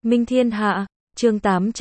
Minh Thiên Hạ, chương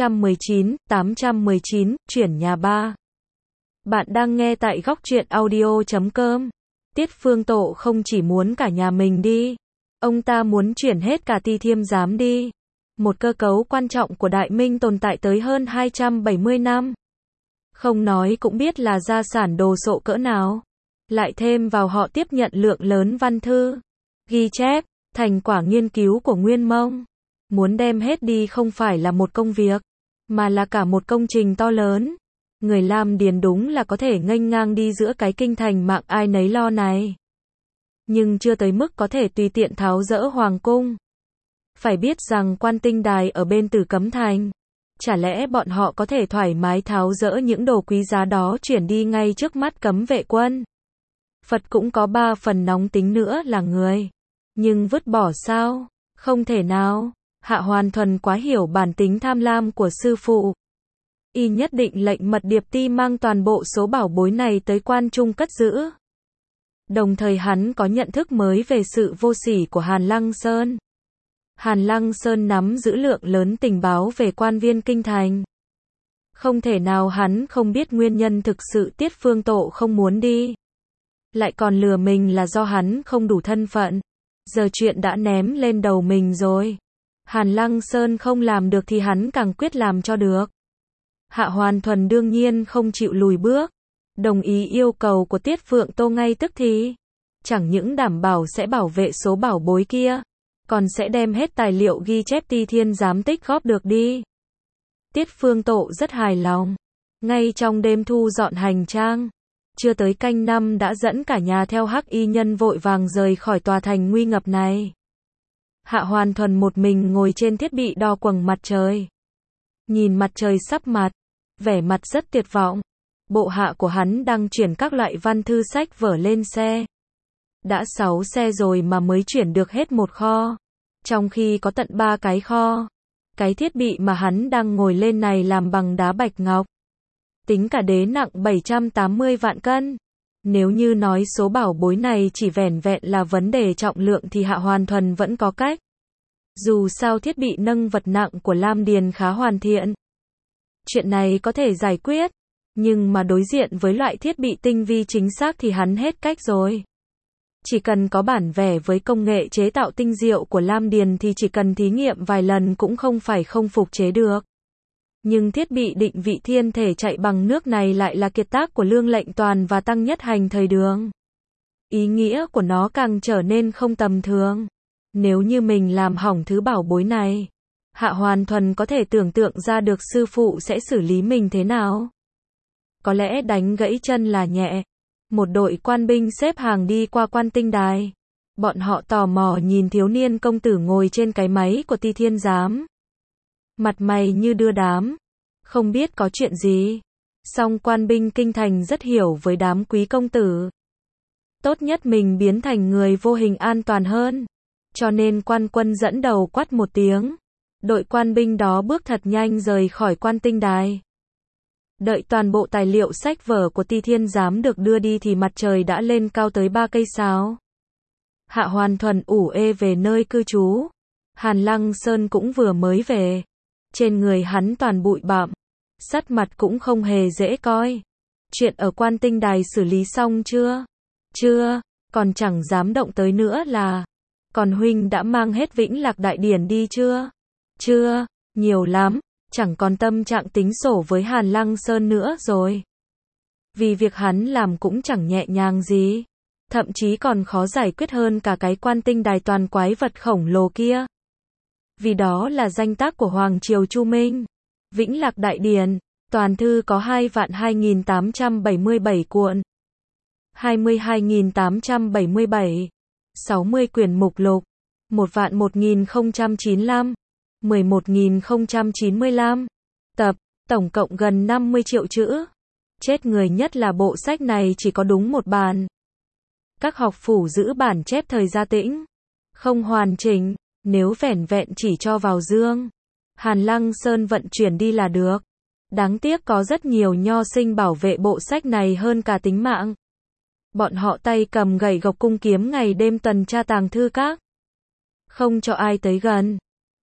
819, chuyển nhà 3. Bạn đang nghe tại góc truyện audio.com. Tiết Phương Tộ không chỉ muốn cả nhà mình đi, ông ta muốn chuyển hết cả Ti Thiêm Giám đi. Một cơ cấu quan trọng của Đại Minh tồn tại tới hơn 270 năm. Không nói cũng biết là gia sản đồ sộ cỡ nào. Lại thêm vào họ tiếp nhận lượng lớn văn thư, ghi chép, thành quả nghiên cứu của Nguyên Mông. Muốn đem hết đi không phải là một công việc, mà là cả một công trình to lớn. Người Lam Điền đúng là có thể nghênh ngang đi giữa cái kinh thành mạng ai nấy lo này. Nhưng chưa tới mức có thể tùy tiện tháo dỡ hoàng cung. Phải biết rằng Quan Tinh Đài ở bên Tử Cấm Thành. Chả lẽ bọn họ có thể thoải mái tháo dỡ những đồ quý giá đó chuyển đi ngay trước mắt cấm vệ quân? Phật cũng có 3 phần nóng tính nữa là người. Nhưng vứt bỏ sao? Không thể nào. Hạ Hoàn Thuần quá hiểu bản tính tham lam của sư phụ. Y nhất định lệnh Mật Điệp Ti mang toàn bộ số bảo bối này tới quan trung cất giữ. Đồng thời hắn có nhận thức mới về sự vô sỉ của Hàn Lăng Sơn. Hàn Lăng Sơn nắm giữ lượng lớn tình báo về quan viên kinh thành. Không thể nào hắn không biết nguyên nhân thực sự Tiết Phương Tộ không muốn đi. Lại còn lừa mình là do hắn không đủ thân phận. Giờ chuyện đã ném lên đầu mình rồi. Hàn Lăng Sơn không làm được thì hắn càng quyết làm cho được. Hạ Hoàn Thuần đương nhiên không chịu lùi bước. Đồng ý yêu cầu của Tiết Phượng Tô ngay tức thì. Chẳng những đảm bảo sẽ bảo vệ số bảo bối kia, còn sẽ đem hết tài liệu ghi chép Ti Thiên Giám tích góp được đi. Tiết Phương Tộ rất hài lòng. Ngay trong đêm thu dọn hành trang, chưa tới canh năm đã dẫn cả nhà theo Hắc Y Nhân vội vàng rời khỏi tòa thành nguy ngập này. Hạ Hoàn Thuần một mình ngồi trên thiết bị đo quầng mặt trời. Nhìn mặt trời sắp mặt, vẻ mặt rất tuyệt vọng. Bộ hạ của hắn đang chuyển các loại văn thư sách vở lên xe. Đã 6 xe rồi mà mới chuyển được hết một kho. Trong khi có tận 3 cái kho. Cái thiết bị mà hắn đang ngồi lên này làm bằng đá bạch ngọc. Tính cả đế nặng 780 vạn cân. Nếu như nói số bảo bối này chỉ vẻn vẹn là vấn đề trọng lượng thì Hạ Hoàn Thuần vẫn có cách. Dù sao thiết bị nâng vật nặng của Lam Điền khá hoàn thiện. Chuyện này có thể giải quyết. Nhưng mà đối diện với loại thiết bị tinh vi chính xác thì hắn hết cách rồi. Chỉ cần có bản vẽ với công nghệ chế tạo tinh diệu của Lam Điền thì chỉ cần thí nghiệm vài lần cũng không phải không phục chế được. Nhưng thiết bị định vị thiên thể chạy bằng nước này lại là kiệt tác của Lương Lệnh Toàn và Tăng Nhất Hành thời Đường. Ý nghĩa của nó càng trở nên không tầm thường. Nếu như mình làm hỏng thứ bảo bối này, Hạ Hoàn Thuần có thể tưởng tượng ra được sư phụ sẽ xử lý mình thế nào. Có lẽ đánh gãy chân là nhẹ. Một đội quan binh xếp hàng đi qua Quan Tinh Đài. Bọn họ tò mò nhìn thiếu niên công tử ngồi trên cái máy của Ti Thiên Giám. Mặt mày như đưa đám. Không biết có chuyện gì. Song quan binh kinh thành rất hiểu với đám quý công tử. Tốt nhất mình biến thành người vô hình an toàn hơn. Cho nên quan quân dẫn đầu quát một tiếng. Đội quan binh đó bước thật nhanh rời khỏi Quan Tinh Đài. Đợi toàn bộ tài liệu sách vở của Ti Thiên Giám được đưa đi thì mặt trời đã lên cao tới 3 cây sao. Hạ Hoàn Thuần ủ ê về nơi cư trú. Hàn Lăng Sơn cũng vừa mới về. Trên người hắn toàn bụi bặm. Sắc mặt cũng không hề dễ coi. Chuyện ở Quan Tinh Đài xử lý xong chưa? Chưa, còn chẳng dám động tới nữa là. Còn huynh đã mang hết Vĩnh Lạc Đại Điển đi chưa? Chưa, nhiều lắm. Chẳng còn tâm trạng tính sổ với Hàn Lăng Sơn nữa rồi. Vì việc hắn làm cũng chẳng nhẹ nhàng gì. Thậm chí còn khó giải quyết hơn cả cái Quan Tinh Đài toàn quái vật khổng lồ kia. Vì đó là danh tác của Hoàng Triều Chu Minh. Vĩnh Lạc Đại Điển, toàn thư có 2.2877 cuộn. 22.877. 60 quyển mục lục. 1.1095. 11.095 tập, tổng cộng gần 50 triệu chữ. Chết người nhất là bộ sách này chỉ có đúng một bản. Các học phủ giữ bản chép thời Gia Tĩnh. Không hoàn chỉnh, nếu vẻn vẹn chỉ cho vào dương. Hàn Lăng Sơn vận chuyển đi là được. Đáng tiếc có rất nhiều nho sinh bảo vệ bộ sách này hơn cả tính mạng. Bọn họ tay cầm gậy gộc cung kiếm ngày đêm tuần tra tàng thư các. Không cho ai tới gần.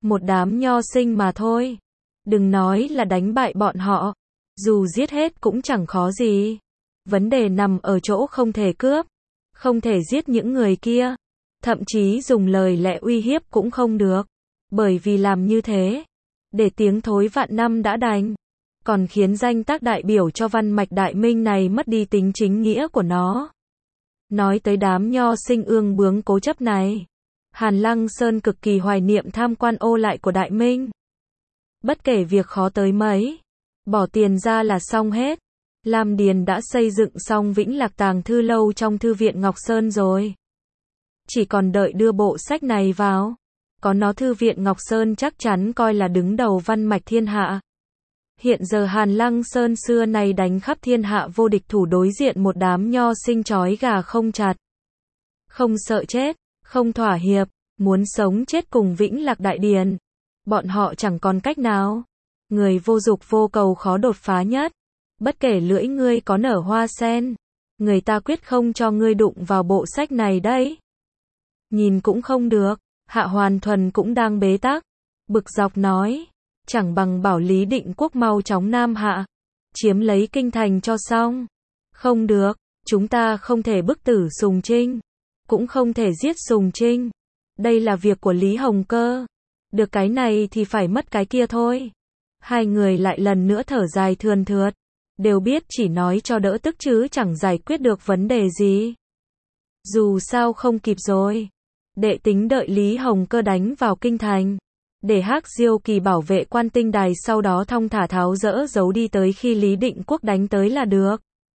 Một đám nho sinh mà thôi. Đừng nói là đánh bại bọn họ. Dù giết hết cũng chẳng khó gì. Vấn đề nằm ở chỗ không thể cướp. Không thể giết những người kia. Thậm chí dùng lời lẽ uy hiếp cũng không được. Bởi vì làm như thế, để tiếng thối vạn năm đã đành. Còn khiến danh tác đại biểu cho văn mạch Đại Minh này mất đi tính chính nghĩa của nó. Nói tới đám nho sinh ương bướng cố chấp này, Hàn Lăng Sơn cực kỳ hoài niệm tham quan ô lại của Đại Minh. Bất kể việc khó tới mấy, bỏ tiền ra là xong hết. Lam Điền đã xây dựng xong Vĩnh Lạc Tàng Thư Lâu trong Thư viện Ngọc Sơn rồi. Chỉ còn đợi đưa bộ sách này vào. Có nó Thư viện Ngọc Sơn chắc chắn coi là đứng đầu văn mạch thiên hạ. Hiện giờ Hàn Lăng Sơn xưa này đánh khắp thiên hạ vô địch thủ đối diện một đám nho sinh trói gà không chặt. Không sợ chết, không thỏa hiệp, muốn sống chết cùng Vĩnh Lạc Đại Điền. Bọn họ chẳng còn cách nào. Người vô dục vô cầu khó đột phá nhất. Bất kể lưỡi ngươi có nở hoa sen, người ta quyết không cho ngươi đụng vào bộ sách này đấy. Nhìn cũng không được. Hạ Hoàn Thuần cũng đang bế tắc. Bực dọc nói. Chẳng bằng bảo Lý Định Quốc mau chóng Nam Hạ. Chiếm lấy kinh thành cho xong. Không được. Chúng ta không thể bức tử Sùng Trinh. Cũng không thể giết Sùng Trinh. Đây là việc của Lý Hồng Cơ. Được cái này thì phải mất cái kia thôi. Hai người lại lần nữa thở dài thườn thượt. Đều biết chỉ nói cho đỡ tức chứ chẳng giải quyết được vấn đề gì. Dù sao không kịp rồi. Đệ tính đợi Lý Hồng Cơ đánh vào kinh thành. Để Hắc Diêu Kỳ bảo vệ Quan Tinh Đài sau đó thong thả tháo dỡ giấu đi tới khi Lý Định Quốc đánh tới là được.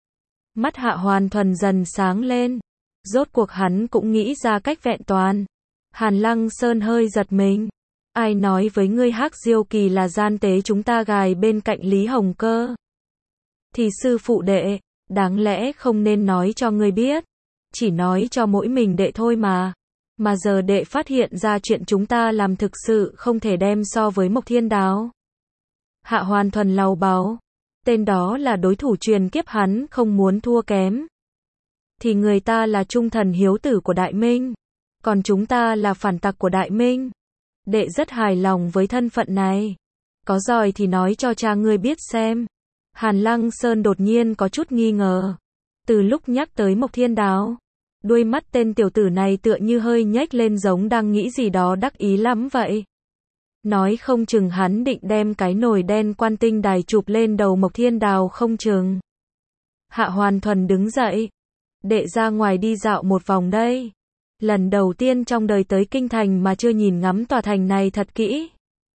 Mắt Hạ Hoàn Thuần dần sáng lên. Rốt cuộc hắn cũng nghĩ ra cách vẹn toàn. Hàn Lăng Sơn hơi giật mình. Ai nói với ngươi Hắc Diêu Kỳ là gian tế chúng ta gài bên cạnh Lý Hồng Cơ? Thì sư phụ đệ, đáng lẽ không nên nói cho ngươi biết. Chỉ nói cho mỗi mình đệ thôi mà. Mà giờ đệ phát hiện ra chuyện chúng ta làm thực sự không thể đem so với Mộc Thiên Đào. Hạ Hoàn Thuần lầu báu. Tên đó là đối thủ truyền kiếp hắn không muốn thua kém. Thì người ta là trung thần hiếu tử của Đại Minh. Còn chúng ta là phản tặc của Đại Minh. Đệ rất hài lòng với thân phận này. Có giỏi thì nói cho cha ngươi biết xem. Hàn Lăng Sơn đột nhiên có chút nghi ngờ. Từ lúc nhắc tới Mộc Thiên Đào, đuôi mắt tên tiểu tử này tựa như hơi nhếch lên giống đang nghĩ gì đó đắc ý lắm vậy. Nói không chừng hắn định đem cái nồi đen Quan Tinh Đài chụp lên đầu Mộc Thiên Đào không chừng. Hạ Hoàn Thuần đứng dậy. Đệ ra ngoài đi dạo một vòng đây. Lần đầu tiên trong đời tới kinh thành mà chưa nhìn ngắm tòa thành này thật kỹ.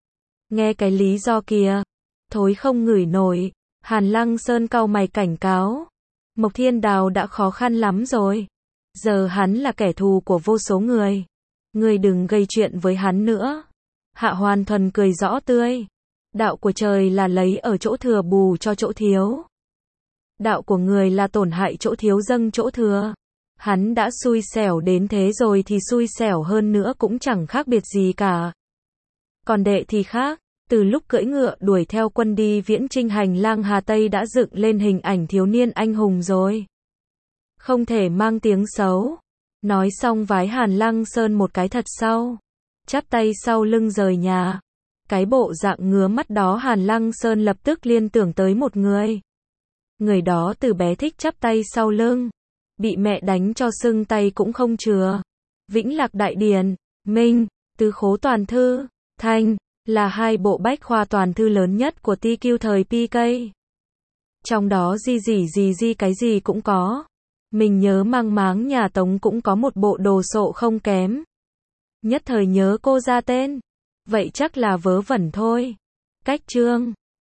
Nghe cái lý do kia, thối không ngửi nổi. Hàn Lăng Sơn cau mày cảnh cáo. Mộc Thiên Đào đã khó khăn lắm rồi. Giờ hắn là kẻ thù của vô số người. Ngươi đừng gây chuyện với hắn nữa. Hạ Hoàn Thuần cười rõ tươi. Đạo của trời là lấy ở chỗ thừa bù cho chỗ thiếu. Đạo của người là tổn hại chỗ thiếu dâng chỗ thừa. Hắn đã xui xẻo đến thế rồi thì xui xẻo hơn nữa cũng chẳng khác biệt gì cả. Còn đệ thì khác. Từ lúc cưỡi ngựa đuổi theo quân đi viễn chinh hành lang Hà Tây đã dựng lên hình ảnh thiếu niên anh hùng rồi. Không thể mang tiếng xấu. Nói xong vái Hàn Lăng Sơn một cái thật sâu. Chắp tay sau lưng rời nhà. Cái bộ dạng ngứa mắt đó Hàn Lăng Sơn lập tức liên tưởng tới một người. Người đó từ bé thích chắp tay sau lưng. Bị mẹ đánh cho sưng tay cũng không chừa. Vĩnh Lạc Đại Điền, Minh, Tứ Khố Toàn Thư, Thanh, là hai bộ bách khoa toàn thư lớn nhất của TQ thời PK. Trong đó gì cái gì cũng có. Mình nhớ mang máng nhà Tống cũng có một bộ đồ sộ không kém. Nhất thời nhớ cô ra tên. Vậy chắc là vớ vẩn thôi. Cách chương